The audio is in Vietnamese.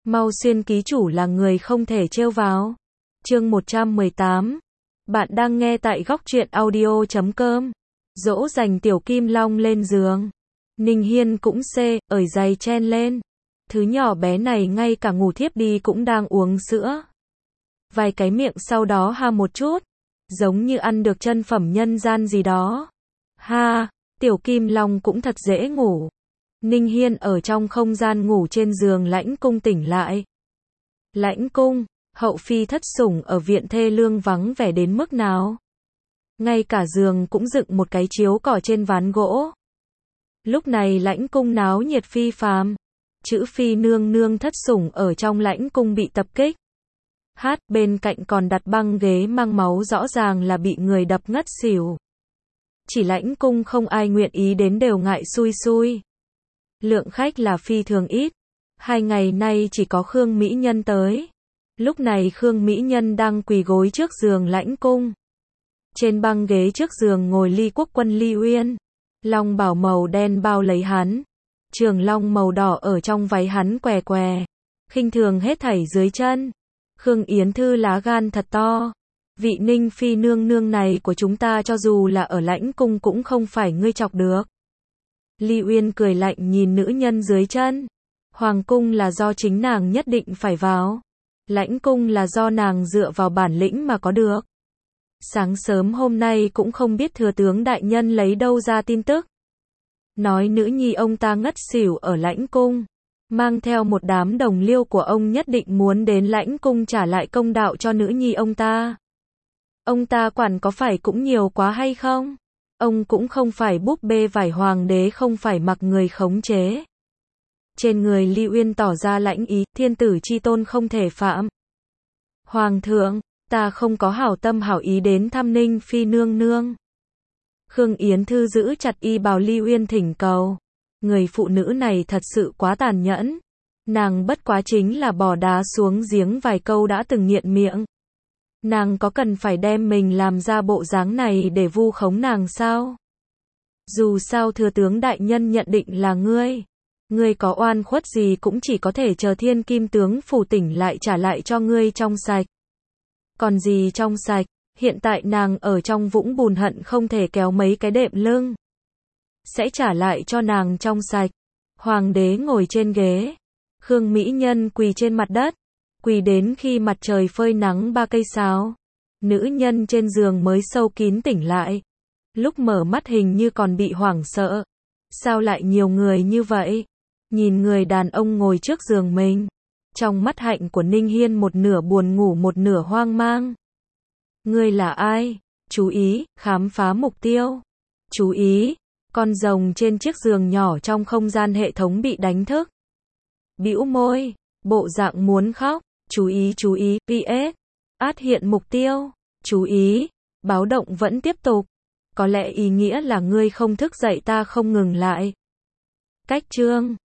Mau xuyên ký chủ là người không thể trêu vào. Chương 118. Bạn đang nghe tại góc truyện audio.com. Dỗ dành Tiểu Kim Long lên giường. Ninh Hiên cũng ởi giày chen lên. Thứ nhỏ bé này ngay cả ngủ thiếp đi cũng đang uống sữa. Vài cái miệng sau đó ha một chút. Giống như ăn được chân phẩm nhân gian gì đó. Ha, Tiểu Kim Long cũng thật dễ ngủ. Ninh Hiên ở trong không gian ngủ trên giường Lãnh Cung tỉnh lại. Lãnh Cung, hậu phi thất sủng ở viện thê lương vắng vẻ đến mức nào. Ngay cả giường cũng dựng một cái chiếu cỏ trên ván gỗ. Lúc này Lãnh Cung náo nhiệt phi phàm. Chữ phi nương nương thất sủng ở trong Lãnh Cung bị tập kích. Bên cạnh còn đặt băng ghế mang máu, rõ ràng là bị người đập ngất xỉu. Chỉ Lãnh Cung không ai nguyện ý đến, đều ngại xui xui. Lượng khách là phi thường ít. 2 ngày nay chỉ có Khương Mỹ Nhân tới. Lúc này Khương Mỹ Nhân đang quỳ gối trước giường Lãnh Cung. Trên băng ghế trước giường ngồi Ly Quốc Quân Ly Uyên. Long bào màu đen bao lấy hắn. Trường long màu đỏ ở trong váy hắn què què. Khinh thường hết thảy dưới chân. Khương Yến Thư lá gan thật to. Vị Ninh phi nương nương này của chúng ta cho dù là ở Lãnh Cung cũng không phải ngươi chọc được. Ly Uyên cười lạnh nhìn nữ nhân dưới chân. Hoàng cung là do chính nàng nhất định phải vào. Lãnh Cung là do nàng dựa vào bản lĩnh mà có được. Sáng sớm hôm nay cũng không biết thừa tướng đại nhân lấy đâu ra tin tức. Nói nữ nhi ông ta ngất xỉu ở Lãnh Cung. Mang theo một đám đồng liêu của ông nhất định muốn đến Lãnh Cung trả lại công đạo cho nữ nhi ông ta. Ông ta quản có phải cũng nhiều quá hay không? Ông cũng không phải búp bê vải, hoàng đế không phải mặc người khống chế. Trên người Ly Uyên tỏ ra lãnh ý, thiên tử chi tôn không thể phạm. Hoàng thượng, ta không có hảo tâm hảo ý đến thăm Ninh phi nương nương. Khương Yến Thư giữ chặt y bào Ly Uyên thỉnh cầu. Người phụ nữ này thật sự quá tàn nhẫn. Nàng bất quá chính là bỏ đá xuống giếng vài câu đã từng nghiện miệng. Nàng có cần phải đem mình làm ra bộ dáng này để vu khống nàng sao? Dù sao thừa tướng đại nhân nhận định là ngươi. Ngươi có oan khuất gì cũng chỉ có thể chờ Thiên Kim tướng phủ tỉnh lại trả lại cho ngươi trong sạch. Còn gì trong sạch, hiện tại nàng ở trong vũng bùn hận không thể kéo mấy cái đệm lưng. Sẽ trả lại cho nàng trong sạch. Hoàng đế ngồi trên ghế. Khương Mỹ Nhân quỳ trên mặt đất. Quỳ đến khi mặt trời phơi nắng 3 cây sáo. Nữ nhân trên giường mới sâu kín tỉnh lại. Lúc mở mắt hình như còn bị hoảng sợ. Sao lại nhiều người như vậy? Nhìn người đàn ông ngồi trước giường mình. Trong mắt hạnh của Ninh Hiên một nửa buồn ngủ một nửa hoang mang. Ngươi là ai? Chú ý, khám phá mục tiêu. Chú ý, con rồng trên chiếc giường nhỏ trong không gian hệ thống bị đánh thức. Bĩu môi, bộ dạng muốn khóc. Chú ý, PS. Hiện mục tiêu. Chú ý, báo động vẫn tiếp tục. Có lẽ ý nghĩa là ngươi không thức dậy ta không ngừng lại. Cách chương